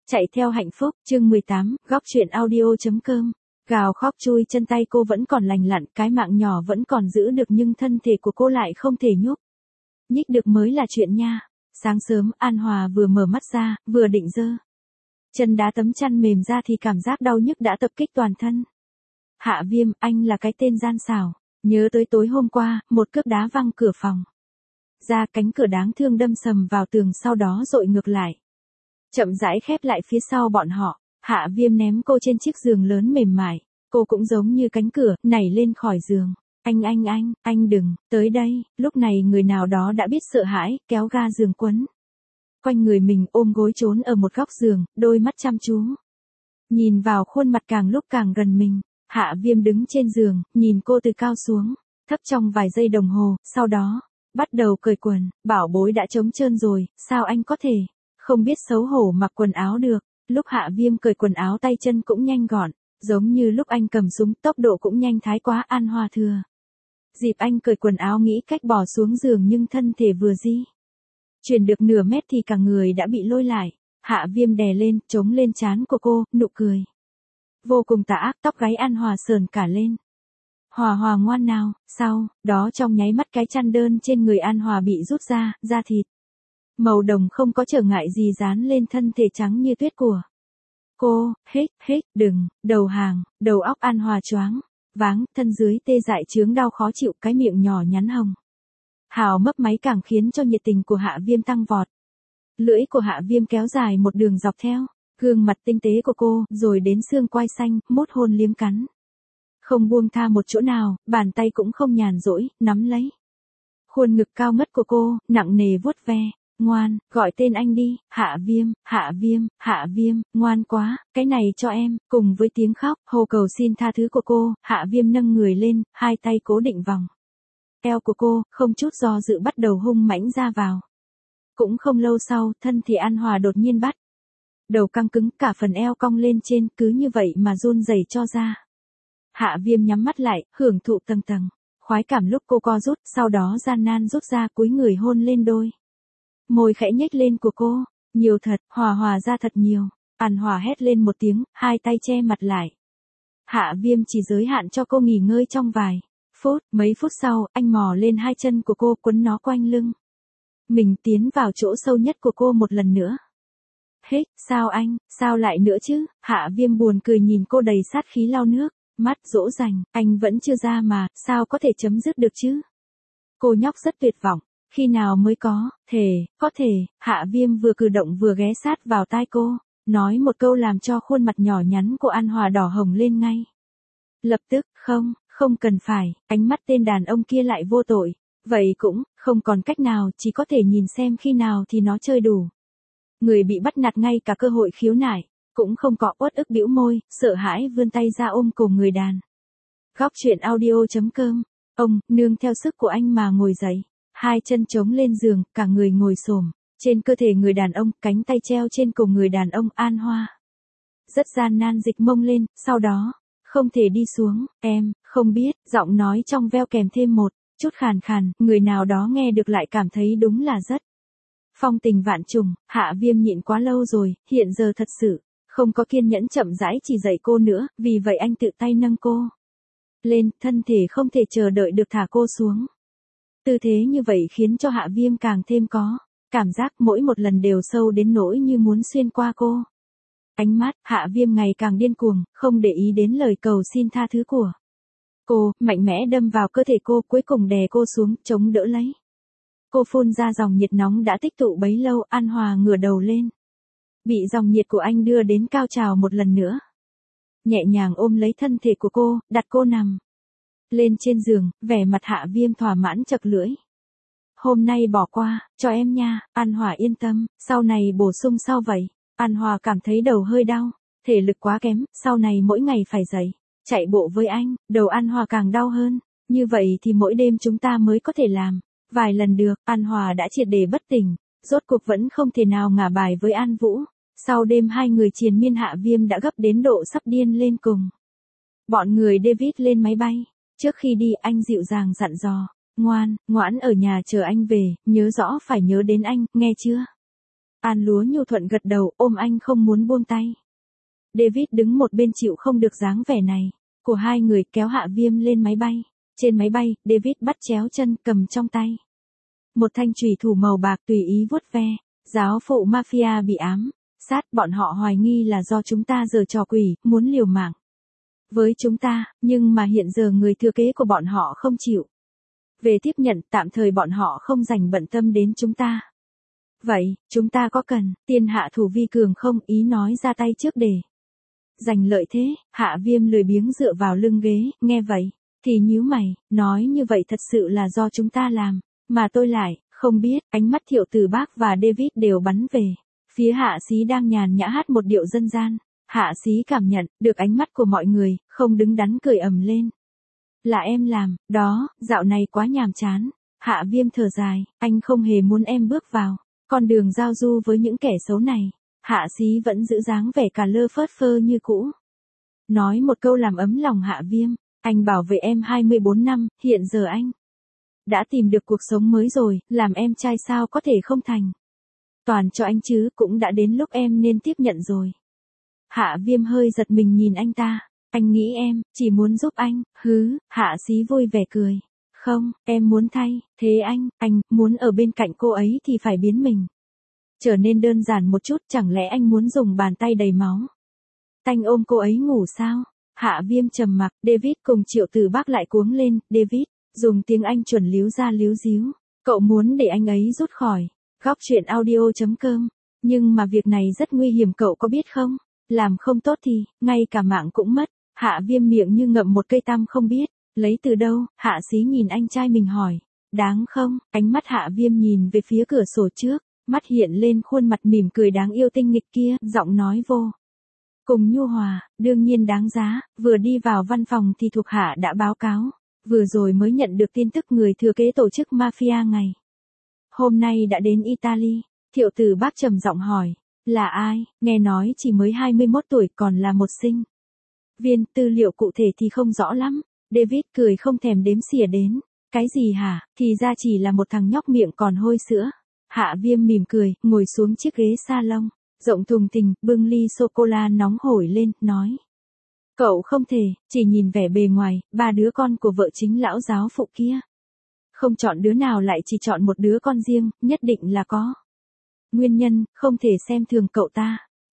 Chạy theo hạnh phúc, chương 18, góc truyện audio.com. Gào khóc chui chân tay cô vẫn còn lành lặn, cái mạng nhỏ vẫn còn giữ được nhưng thân thể của cô lại không thể nhúc nhích được mới là chuyện nha. Sáng sớm, An Hòa vừa mở mắt ra, vừa định giơ chân đá tấm chăn mềm ra thì cảm giác đau nhức đã tập kích toàn thân. Hạ Viêm, anh là cái tên gian xảo. Nhớ tới tối hôm qua, một cước đá văng cửa phòng ra, cánh cửa đáng thương đâm sầm vào tường, sau đó dội ngược lại, chậm rãi khép lại phía sau bọn họ. Hạ Viêm ném cô trên chiếc giường lớn mềm mại. Cô cũng giống như cánh cửa, nảy lên khỏi giường. Anh đừng, tới đây. Lúc này người nào đó đã biết sợ hãi, kéo ga giường quấn quanh người mình, ôm gối trốn ở một góc giường, đôi mắt chăm chú nhìn vào khuôn mặt càng lúc càng gần mình. Hạ Viêm đứng trên giường, nhìn cô từ cao xuống, thấp trong vài giây đồng hồ, sau đó bắt đầu cởi quần. Bảo bối đã trống trơn rồi, sao anh có thể không biết xấu hổ mặc quần áo được? Lúc Hạ Viêm cởi quần áo, tay chân cũng nhanh gọn, giống như lúc anh cầm súng, tốc độ cũng nhanh thái quá. An Hòa thừa dịp anh cởi quần áo nghĩ cách bỏ xuống giường, nhưng thân thể vừa di chuyển được nửa mét thì cả người đã bị lôi lại. Hạ Viêm đè lên, chống lên trán của cô, nụ cười vô cùng tà ác. Tóc gáy An Hòa sờn cả lên. Hòa ngoan nào. Sau đó trong nháy mắt, cái chăn đơn trên người An Hòa bị rút ra, da thịt màu đồng không có trở ngại gì dán lên thân thể trắng như tuyết của cô. Hết, đừng, đầu hàng. Đầu óc An Hòa choáng váng, thân dưới tê dại chướng đau khó chịu, cái miệng nhỏ nhắn hồng hào mấp máy càng khiến cho nhiệt tình của Hạ Viêm tăng vọt. Lưỡi của Hạ Viêm kéo dài một đường dọc theo gương mặt tinh tế của cô, rồi đến xương quai xanh, mút hôn liếm cắn, không buông tha một chỗ nào. Bàn tay cũng không nhàn rỗi, nắm lấy khuôn ngực cao ngất của cô, nặng nề vuốt ve. Ngoan, gọi tên anh đi. Hạ Viêm, ngoan quá, cái này cho em. Cùng với tiếng khóc, hô cầu xin tha thứ của cô, Hạ Viêm nâng người lên, hai tay cố định vòng eo của cô, không chút do dự bắt đầu hung mãnh ra vào. Cũng không lâu sau, thân thể An Hòa đột nhiên bắt đầu căng cứng, cả phần eo cong lên trên, cứ như vậy mà run rẩy cho ra. Hạ Viêm nhắm mắt lại, hưởng thụ tầng tầng khoái cảm lúc cô co rút, sau đó gian nan rút ra, cúi người hôn lên đôi môi khẽ nhếch lên của cô. Nhiều thật, Hòa ra thật nhiều. An Hòa hét lên một tiếng, hai tay che mặt lại. Hạ Viêm chỉ giới hạn cho cô nghỉ ngơi trong vài phút. Mấy phút sau, anh mò lên hai chân của cô, quấn nó quanh lưng mình, tiến vào chỗ sâu nhất của cô một lần nữa. Sao lại nữa chứ? Hạ Viêm buồn cười nhìn cô đầy sát khí, lau nước mắt dỗ dành. Anh vẫn chưa ra mà, sao có thể chấm dứt được chứ? Cô nhóc rất tuyệt vọng. Khi nào mới có thể? Hạ Viêm vừa cử động vừa ghé sát vào tai cô, nói một câu làm cho khuôn mặt nhỏ nhắn của An Hòa đỏ hồng lên ngay lập tức. Không cần phải. Ánh mắt tên đàn ông kia lại vô tội. Vậy cũng không còn cách nào, chỉ có thể nhìn xem khi nào thì nó chơi đủ. Người bị bắt nạt ngay cả cơ hội khiếu nại cũng không có, uất ức bĩu môi, sợ hãi vươn tay ra ôm cổ người đàn. Góc truyện audio.com. Ông, nương theo sức của anh mà ngồi dậy, hai chân chống lên giường, cả người ngồi xổm trên cơ thể người đàn ông, cánh tay treo trên cổ người đàn ông. An Hòa rất gian nan dịch mông lên, sau đó không thể đi xuống. Em không biết. Giọng nói trong veo kèm thêm một chút khàn khàn, người nào đó nghe được lại cảm thấy đúng là rất phong tình vạn trùng. Hạ Viêm nhịn quá lâu rồi, hiện giờ thật sự không có kiên nhẫn chậm rãi chỉ dạy cô nữa, vì vậy anh tự tay nâng cô lên, thân thể không thể chờ đợi được thả cô xuống. Tư thế như vậy khiến cho Hạ Viêm càng thêm có cảm giác mỗi một lần đều sâu đến nỗi như muốn xuyên qua cô. Ánh mắt Hạ Viêm ngày càng điên cuồng, không để ý đến lời cầu xin tha thứ của cô, mạnh mẽ đâm vào cơ thể cô, cuối cùng đè cô xuống, chống đỡ lấy cô, phun ra dòng nhiệt nóng đã tích tụ bấy lâu. An Hòa ngửa đầu lên, bị dòng nhiệt của anh đưa đến cao trào một lần nữa. Nhẹ nhàng ôm lấy thân thể của cô, đặt cô nằm lên trên giường, vẻ mặt Hạ Viêm thỏa mãn chật lưỡi. Hôm nay bỏ qua cho em nha. An Hòa yên tâm, sau này bổ sung sau vậy. An Hòa cảm thấy đầu hơi đau, thể lực quá kém, sau này mỗi ngày phải dậy chạy bộ với anh. Đầu An Hòa càng đau hơn. Như vậy thì mỗi đêm chúng ta mới có thể làm vài lần được. An Hòa đã triệt để bất tỉnh, rốt cuộc vẫn không thể nào ngả bài với An Vũ. Sau đêm hai người triền miên, Hạ Viêm đã gấp đến độ sắp điên lên cùng bọn người David lên máy bay. Trước khi đi, anh dịu dàng dặn dò, ngoan, ngoãn ở nhà chờ anh về, nhớ rõ phải nhớ đến anh, nghe chưa? An Lúa nhu thuận gật đầu, ôm anh không muốn buông tay. David đứng một bên chịu không được dáng vẻ này của hai người, kéo Hạ Viêm lên máy bay. Trên máy bay, David bắt chéo chân, cầm trong tay một thanh chùy thủ màu bạc, tùy ý vuốt ve. Giáo phụ mafia bị ám sát, bọn họ hoài nghi là do chúng ta giở trò quỷ, muốn liều mạng với chúng ta, nhưng mà hiện giờ người thừa kế của bọn họ không chịu về tiếp nhận, tạm thời bọn họ không dành bận tâm đến chúng ta. Vậy, chúng ta có cần tiên hạ thủ vi cường không? Ý nói ra tay trước để giành lợi thế. Hạ Viêm lười biếng dựa vào lưng ghế, nghe vậy thì nhíu mày, nói như vậy thật sự là do chúng ta làm, mà tôi lại không biết. Ánh mắt Thiệu Tử Bác và David đều bắn về phía Hạ Xí đang nhàn nhã hát một điệu dân gian. Hạ Xí cảm nhận được ánh mắt của mọi người, không đứng đắn cười ầm lên. Là em làm, đó, dạo này quá nhàm chán. Hạ Viêm thở dài, anh không hề muốn em bước vào con đường giao du với những kẻ xấu này. Hạ Xí vẫn giữ dáng vẻ cà lơ phớt phơ như cũ. Nói một câu làm ấm lòng Hạ Viêm, anh bảo vệ em 24 năm, hiện giờ anh đã tìm được cuộc sống mới rồi, làm em trai sao có thể không thành toàn cho anh chứ, cũng đã đến lúc em nên tiếp nhận rồi. Hạ Viêm hơi giật mình nhìn anh ta, anh nghĩ em chỉ muốn giúp anh, hứ. Hạ Xí vui vẻ cười, không, em muốn thay thế anh muốn ở bên cạnh cô ấy thì phải biến mình trở nên đơn giản một chút, chẳng lẽ anh muốn dùng bàn tay đầy máu tanh ôm cô ấy ngủ sao? Hạ Viêm trầm mặc, David cùng Triệu Tử Bác lại cuống lên. David dùng tiếng Anh chuẩn líu ra líu díu, cậu muốn để anh ấy rút khỏi góc truyện audio.com, nhưng mà việc này rất nguy hiểm, cậu có biết không? Làm không tốt thì ngay cả mạng cũng mất. Hạ Viêm miệng như ngậm một cây tăm không biết lấy từ đâu. Hạ Xí nhìn anh trai mình hỏi, đáng không? Ánh mắt Hạ Viêm nhìn về phía cửa sổ trước, mắt hiện lên khuôn mặt mỉm cười đáng yêu tinh nghịch kia, giọng nói vô cùng nhu hòa, đương nhiên đáng giá. Vừa đi vào văn phòng thì thuộc hạ đã báo cáo, vừa rồi mới nhận được tin tức người thừa kế tổ chức mafia ngày hôm nay đã đến Italy. Thiệu Tử Bác trầm giọng hỏi, là ai? Nghe nói chỉ mới 21 tuổi, còn là một sinh viên, tư liệu cụ thể thì không rõ lắm. David cười không thèm đếm xỉa đến, cái gì hả, thì ra chỉ là một thằng nhóc miệng còn hôi sữa. Hạ Viêm mỉm cười, ngồi xuống chiếc ghế salon rộng thùng thình, bưng ly sô-cô-la nóng hổi lên, nói, cậu không thể chỉ nhìn vẻ bề ngoài. Ba đứa con của vợ chính lão giáo phụ kia, không chọn đứa nào lại chỉ chọn một đứa con riêng, nhất định là có nguyên nhân, không thể xem thường cậu ta.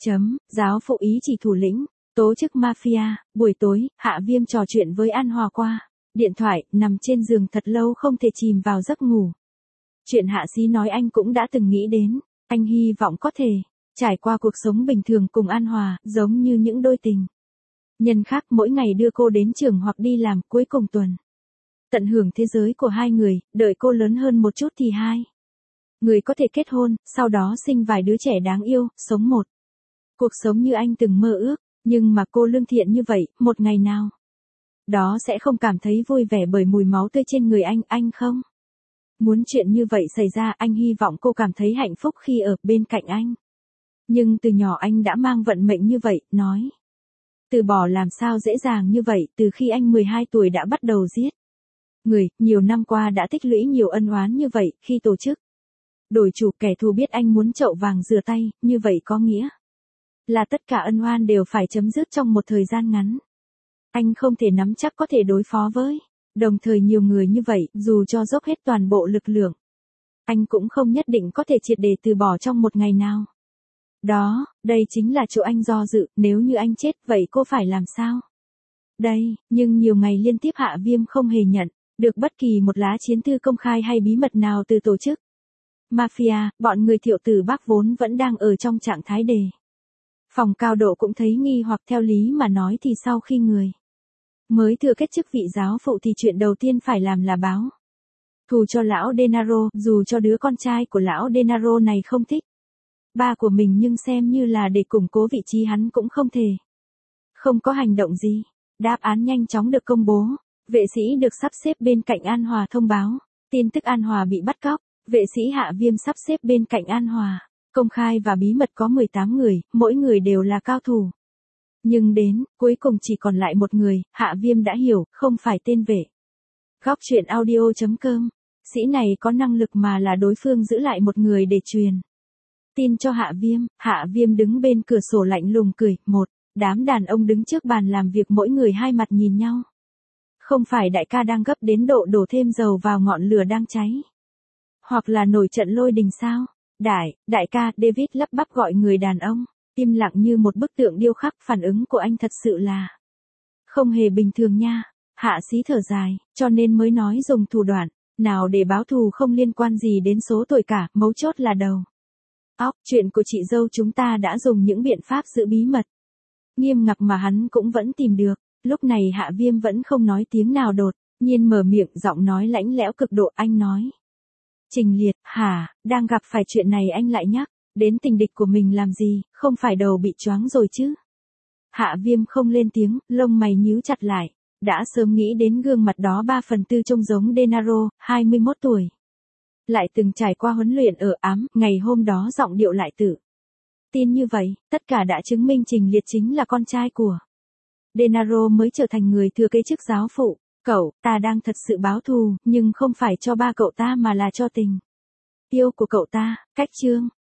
Giáo phụ ý chỉ thủ lĩnh tổ chức mafia. Buổi tối, Hạ Viêm trò chuyện với An Hòa qua điện thoại, nằm trên giường thật lâu không thể chìm vào giấc ngủ. Chuyện Hạ Xí nói anh cũng đã từng nghĩ đến, anh hy vọng có thể trải qua cuộc sống bình thường cùng An Hòa, giống như những đôi tình nhân khác, mỗi ngày đưa cô đến trường hoặc đi làm, cuối cùng tuần tận hưởng thế giới của hai người, đợi cô lớn hơn một chút thì hai người có thể kết hôn, sau đó sinh vài đứa trẻ đáng yêu, sống một cuộc sống như anh từng mơ ước. Nhưng mà cô lương thiện như vậy, một ngày nào đó sẽ không cảm thấy vui vẻ bởi mùi máu tươi trên người anh không muốn chuyện như vậy xảy ra. Anh hy vọng cô cảm thấy hạnh phúc khi ở bên cạnh anh. Nhưng từ nhỏ anh đã mang vận mệnh như vậy, nói từ bỏ làm sao dễ dàng như vậy. Từ khi anh 12 tuổi đã bắt đầu giết người, nhiều năm qua đã tích lũy nhiều ân oán như vậy. Khi tổ chức đổi chủ, kẻ thù biết anh muốn chậu vàng rửa tay, như vậy có nghĩa là tất cả ân oán đều phải chấm dứt trong một thời gian ngắn. Anh không thể nắm chắc có thể đối phó với đồng thời nhiều người như vậy, dù cho dốc hết toàn bộ lực lượng, anh cũng không nhất định có thể triệt để từ bỏ trong một ngày nào. Đó, đây chính là chỗ anh do dự, nếu như anh chết, vậy cô phải làm sao? Đây, nhưng nhiều ngày liên tiếp Hạ Viêm không hề nhận được bất kỳ một lá chiến thư công khai hay bí mật nào từ tổ chức mafia. Bọn người Thiệu Tử Bác vốn vẫn đang ở trong trạng thái đề phòng cao độ cũng thấy nghi hoặc. Theo lý mà nói thì sau khi người mới thừa kết chức vị giáo phụ thì chuyện đầu tiên phải làm là báo thù cho lão Denaro, dù cho đứa con trai của lão Denaro này không thích ba của mình, nhưng xem như là để củng cố vị trí hắn cũng không thể không có hành động gì. Đáp án nhanh chóng được công bố. Vệ sĩ được sắp xếp bên cạnh An Hòa thông báo tin tức An Hòa bị bắt cóc. Vệ sĩ Hạ Viêm sắp xếp bên cạnh An Hòa, công khai và bí mật có 18 người, mỗi người đều là cao thủ. Nhưng đến cuối cùng chỉ còn lại một người. Hạ Viêm đã hiểu, không phải tên vệ góc truyện audio.com sĩ này có năng lực, mà là đối phương giữ lại một người để truyền Tin cho Hạ Viêm đứng bên cửa sổ lạnh lùng cười, đám đàn ông đứng trước bàn làm việc mỗi người hai mặt nhìn nhau. Không phải đại ca đang gấp đến độ đổ thêm dầu vào ngọn lửa đang cháy. Hoặc là nổi trận lôi đình sao? Đại ca, David lắp bắp gọi người đàn ông, im lặng như một bức tượng điêu khắc, phản ứng của anh thật sự là không hề bình thường nha. Hạ Sĩ thở dài, cho nên mới nói dùng thủ đoạn nào để báo thù không liên quan gì đến số tuổi cả, mấu chốt là đầu óc. Chuyện của chị dâu chúng ta đã dùng những biện pháp giữ bí mật nghiêm ngặt mà hắn cũng vẫn tìm được. Lúc này Hạ Viêm vẫn không nói tiếng nào, đột nhiên mở miệng, giọng nói lãnh lẽo cực độ. Anh nói, Trình Liệt, hả, đang gặp phải chuyện này anh lại nhắc đến tình địch của mình làm gì, không phải đầu bị choáng rồi chứ? Hạ Viêm không lên tiếng, lông mày nhíu chặt lại, đã sớm nghĩ đến gương mặt đó 3/4 trông giống Denaro, 21 tuổi. Lại từng trải qua huấn luyện ở ám, ngày hôm đó giọng điệu lại tự tin như vậy, tất cả đã chứng minh Trình Liệt chính là con trai của Denaro mới trở thành người thừa kế chức giáo phụ. Ta đang thật sự báo thù, nhưng không phải cho ba cậu ta mà là cho tình yêu của cậu ta. Cách chương